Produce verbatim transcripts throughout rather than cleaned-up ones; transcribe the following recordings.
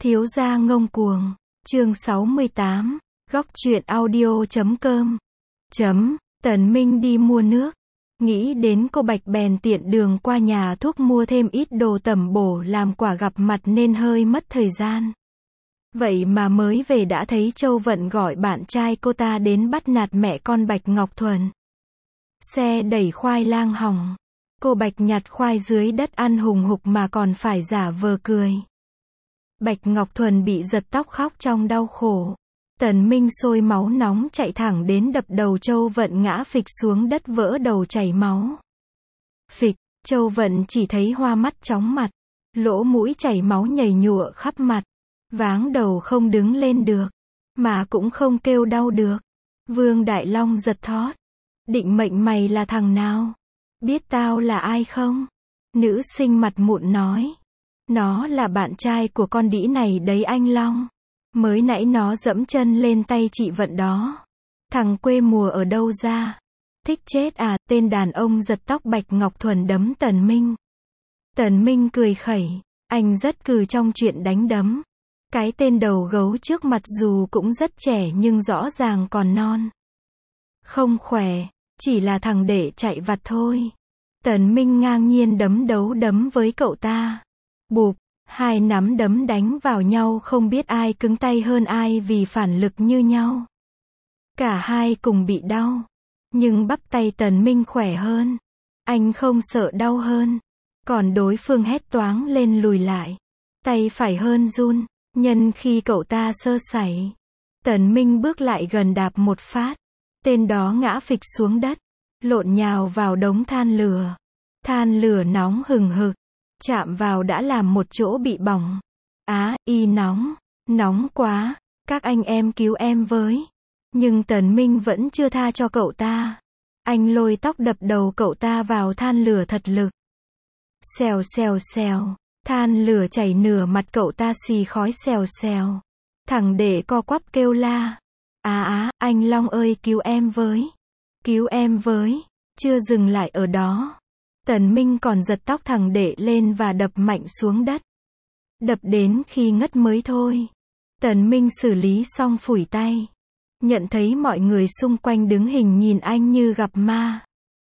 Thiếu gia ngông cuồng. Chương sáu mươi tám. Góc truyện audio chấm com. Chấm. Tần Minh đi mua nước. Nghĩ đến cô Bạch bèn tiện đường qua nhà thuốc mua thêm ít đồ tẩm bổ làm quả gặp mặt nên hơi mất thời gian. Vậy mà mới về đã thấy Châu Vận gọi bạn trai cô ta đến bắt nạt mẹ con Bạch Ngọc Thuần. Xe đẩy khoai lang hỏng. Cô Bạch nhặt khoai dưới đất ăn hùng hục mà còn phải giả vờ cười. Bạch Ngọc Thuần bị giật tóc khóc trong đau khổ. Tần Minh sôi máu nóng chạy thẳng đến đập đầu Châu Vận ngã phịch xuống đất vỡ đầu chảy máu. Phịch, Châu Vận chỉ thấy hoa mắt chóng mặt, lỗ mũi chảy máu nhầy nhụa khắp mặt, váng đầu không đứng lên được, mà cũng không kêu đau được. Vương Đại Long giật thót. Định mệnh mày là thằng nào? Biết tao là ai không? Nữ sinh mặt mụn nói. Nó là bạn trai của con đĩ này đấy anh Long. Mới nãy nó dẫm chân lên tay chị Vận đó. Thằng quê mùa ở đâu ra? Thích chết à, tên đàn ông giật tóc Bạch Ngọc Thuần đấm Tần Minh. Tần Minh cười khẩy, anh rất cừ trong chuyện đánh đấm. Cái tên đầu gấu trước mặt dù cũng rất trẻ nhưng rõ ràng còn non. Không khỏe, chỉ là thằng để chạy vặt thôi. Tần Minh ngang nhiên đấm đấu đấm với cậu ta. Bụp, hai nắm đấm đánh vào nhau không biết ai cứng tay hơn ai vì phản lực như nhau. Cả hai cùng bị đau. Nhưng bắp tay Tần Minh khỏe hơn. Anh không sợ đau hơn. Còn đối phương hét toáng lên lùi lại. Tay phải hơn run. Nhân khi cậu ta sơ sẩy, Tần Minh bước lại gần đạp một phát. Tên đó ngã phịch xuống đất, lộn nhào vào đống than lửa. Than lửa nóng hừng hực, chạm vào đã làm một chỗ bị bỏng. Á, y nóng, nóng quá, các anh em cứu em với. Nhưng Tần Minh vẫn chưa tha cho cậu ta. Anh lôi tóc đập đầu cậu ta vào than lửa thật lực. Xèo xèo xèo. Than lửa chảy nửa mặt cậu ta xì khói xèo xèo. Thằng để co quắp kêu la. Á á, anh Long ơi cứu em với. Cứu em với. Chưa dừng lại ở đó. Tần Minh còn giật tóc thằng để lên và đập mạnh xuống đất. Đập đến khi ngất mới thôi. Tần Minh xử lý xong phủi tay. Nhận thấy mọi người xung quanh đứng hình nhìn anh như gặp ma.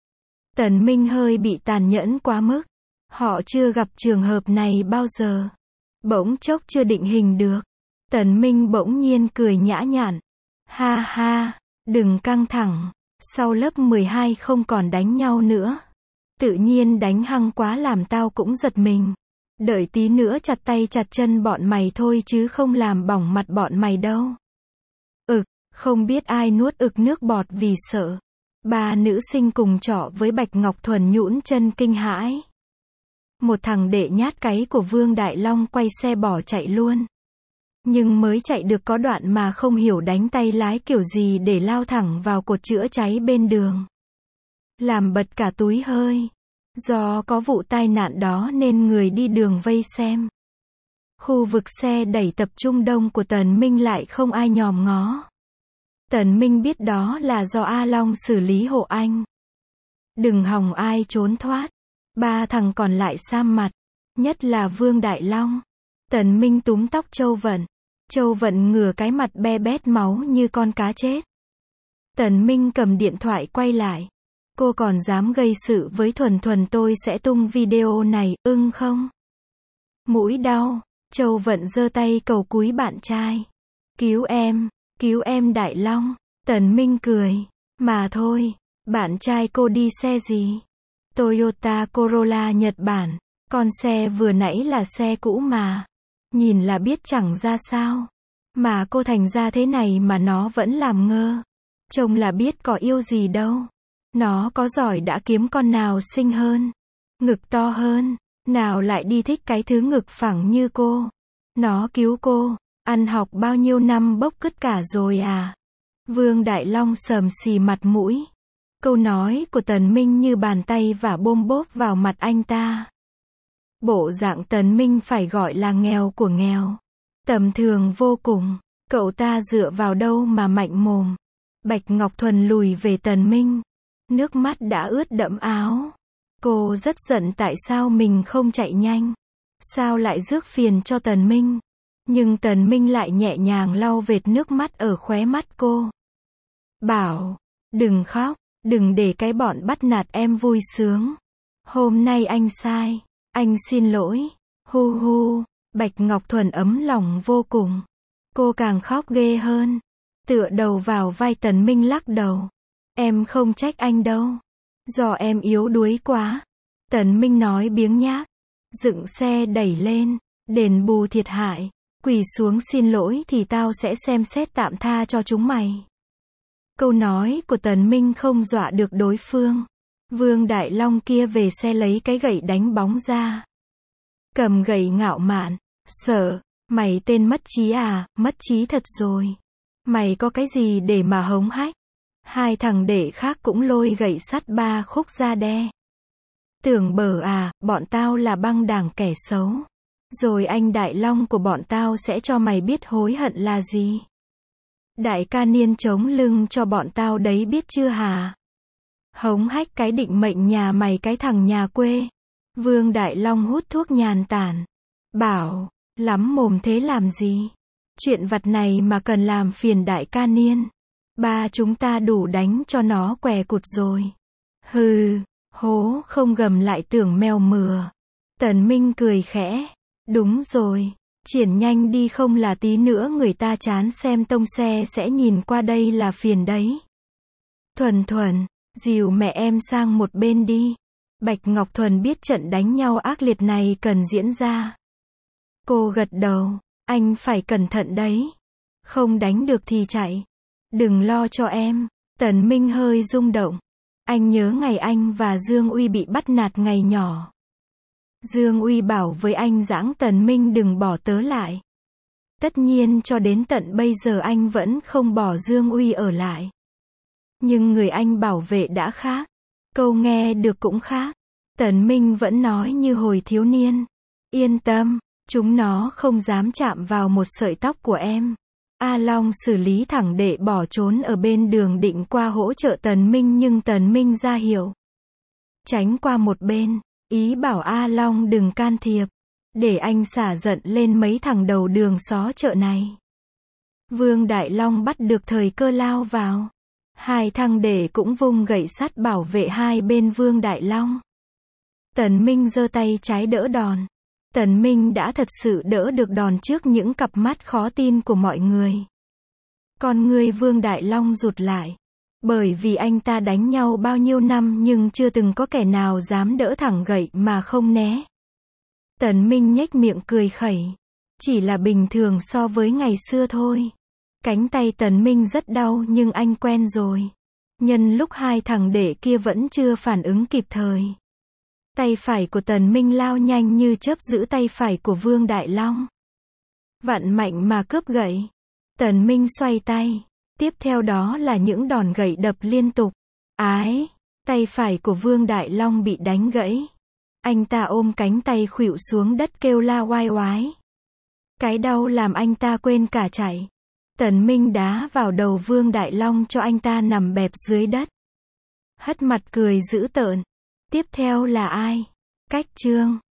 Tần Minh hơi bị tàn nhẫn quá mức. Họ chưa gặp trường hợp này bao giờ. Bỗng chốc chưa định hình được. Tần Minh bỗng nhiên cười nhã nhặn. Ha ha, đừng căng thẳng. Sau lớp mười hai không còn đánh nhau nữa. Tự nhiên đánh hăng quá làm tao cũng giật mình. Đợi tí nữa chặt tay chặt chân bọn mày thôi chứ không làm bỏng mặt bọn mày đâu. Ực, không biết ai nuốt ực nước bọt vì sợ. Ba nữ sinh cùng trọ với Bạch Ngọc Thuần nhũn chân kinh hãi. Một thằng đệ nhát cái của Vương Đại Long quay xe bỏ chạy luôn. Nhưng mới chạy được có đoạn mà không hiểu đánh tay lái kiểu gì để lao thẳng vào cột chữa cháy bên đường. Làm bật cả túi hơi. Do có vụ tai nạn đó nên người đi đường vây xem. Khu vực xe đẩy tập trung đông của Tần Minh lại không ai nhòm ngó. Tần Minh biết đó là do A Long xử lý hộ anh. Đừng hòng ai trốn thoát. Ba thằng còn lại sam mặt. Nhất là Vương Đại Long. Tần Minh túm tóc Châu Vận. Châu Vận ngửa cái mặt be bét máu như con cá chết. Tần Minh cầm điện thoại quay lại. Cô còn dám gây sự với Thuần Thuần tôi sẽ tung video này, ưng không? Mũi đau. Châu Vận giơ tay cầu cúi bạn trai. Cứu em, cứu em Đại Long. Tần Minh cười. Mà thôi, bạn trai cô đi xe gì? Toyota Corolla Nhật Bản. Con xe vừa nãy là xe cũ mà. Nhìn là biết chẳng ra sao. Mà cô thành ra thế này mà nó vẫn làm ngơ. Trông là biết có yêu gì đâu. Nó có giỏi đã kiếm con nào xinh hơn. Ngực to hơn. Nào lại đi thích cái thứ ngực phẳng như cô. Nó cứu cô. Ăn học bao nhiêu năm bốc cứt cả rồi à. Vương Đại Long sờm xì mặt mũi. Câu nói của Tần Minh như bàn tay vả bôm bốp vào mặt anh ta. Bộ dạng Tần Minh phải gọi là nghèo của nghèo. Tầm thường vô cùng. Cậu ta dựa vào đâu mà mạnh mồm. Bạch Ngọc Thuần lùi về Tần Minh. Nước mắt đã ướt đẫm áo. Cô rất giận tại sao mình không chạy nhanh. Sao lại rước phiền cho Tần Minh. Nhưng Tần Minh lại nhẹ nhàng lau vệt nước mắt ở khóe mắt cô. Bảo, đừng khóc, đừng để cái bọn bắt nạt em vui sướng. Hôm nay anh sai, anh xin lỗi. Hu hu, Bạch Ngọc Thuần ấm lòng vô cùng. Cô càng khóc ghê hơn. Tựa đầu vào vai Tần Minh lắc đầu. Em không trách anh đâu. Do em yếu đuối quá. Tần Minh nói biếng nhác. Dựng xe đẩy lên. Đền bù thiệt hại. Quỳ xuống xin lỗi thì tao sẽ xem xét tạm tha cho chúng mày. Câu nói của Tần Minh không dọa được đối phương. Vương Đại Long kia về xe lấy cái gậy đánh bóng ra. Cầm gậy ngạo mạn. Sợ, mày tên mất trí à, mất trí thật rồi. Mày có cái gì để mà hống hách? Hai thằng đệ khác cũng lôi gậy sắt ba khúc ra đe. Tưởng bở à, bọn tao là băng đảng kẻ xấu. Rồi anh Đại Long của bọn tao sẽ cho mày biết hối hận là gì. Đại ca Niên chống lưng cho bọn tao đấy biết chưa hả? Hống hách cái định mệnh nhà mày cái thằng nhà quê. Vương Đại Long hút thuốc nhàn tản. Bảo, lắm mồm thế làm gì? Chuyện vặt này mà cần làm phiền đại ca Niên. Ba chúng ta đủ đánh cho nó què cụt rồi. Hừ, hố không gầm lại tưởng mèo mửa. Tần Minh cười khẽ. Đúng rồi, triển nhanh đi không là tí nữa người ta chán xem tông xe sẽ nhìn qua đây là phiền đấy. Thuần Thuần, dìu mẹ em sang một bên đi. Bạch Ngọc Thuần biết trận đánh nhau ác liệt này cần diễn ra. Cô gật đầu, anh phải cẩn thận đấy. Không đánh được thì chạy. Đừng lo cho em. Tần Minh hơi rung động. Anh nhớ ngày anh và Dương Uy bị bắt nạt ngày nhỏ. Dương Uy bảo với anh giãng Tần Minh đừng bỏ tớ lại. Tất nhiên cho đến tận bây giờ anh vẫn không bỏ Dương Uy ở lại. Nhưng người anh bảo vệ đã khác. Câu nghe được cũng khác. Tần Minh vẫn nói như hồi thiếu niên. Yên tâm, chúng nó không dám chạm vào một sợi tóc của em. A Long xử lý thẳng đệ bỏ trốn ở bên đường định qua hỗ trợ Tần Minh nhưng Tần Minh ra hiệu. Tránh qua một bên, ý bảo A Long đừng can thiệp. Để anh xả giận lên mấy thằng đầu đường xó chợ này. Vương Đại Long bắt được thời cơ lao vào. Hai thằng đệ cũng vung gậy sắt bảo vệ hai bên Vương Đại Long. Tần Minh giơ tay trái đỡ đòn. Tần Minh đã thật sự đỡ được đòn trước những cặp mắt khó tin của mọi người. Con người Vương Đại Long rụt lại. Bởi vì anh ta đánh nhau bao nhiêu năm nhưng chưa từng có kẻ nào dám đỡ thẳng gậy mà không né. Tần Minh nhếch miệng cười khẩy. Chỉ là bình thường so với ngày xưa thôi. Cánh tay Tần Minh rất đau nhưng anh quen rồi. Nhân lúc hai thằng đệ kia vẫn chưa phản ứng kịp thời. Tay phải của Tần Minh lao nhanh như chớp giữ tay phải của Vương Đại Long. Vặn mạnh mà cướp gậy. Tần Minh xoay tay. Tiếp theo đó là những đòn gậy đập liên tục. Ái! Tay phải của Vương Đại Long bị đánh gãy. Anh ta ôm cánh tay khuỵu xuống đất kêu la oai oái. Cái đau làm anh ta quên cả chạy. Tần Minh đá vào đầu Vương Đại Long cho anh ta nằm bẹp dưới đất. Hất mặt cười dữ tợn. Tiếp theo là ai? Cách Trương.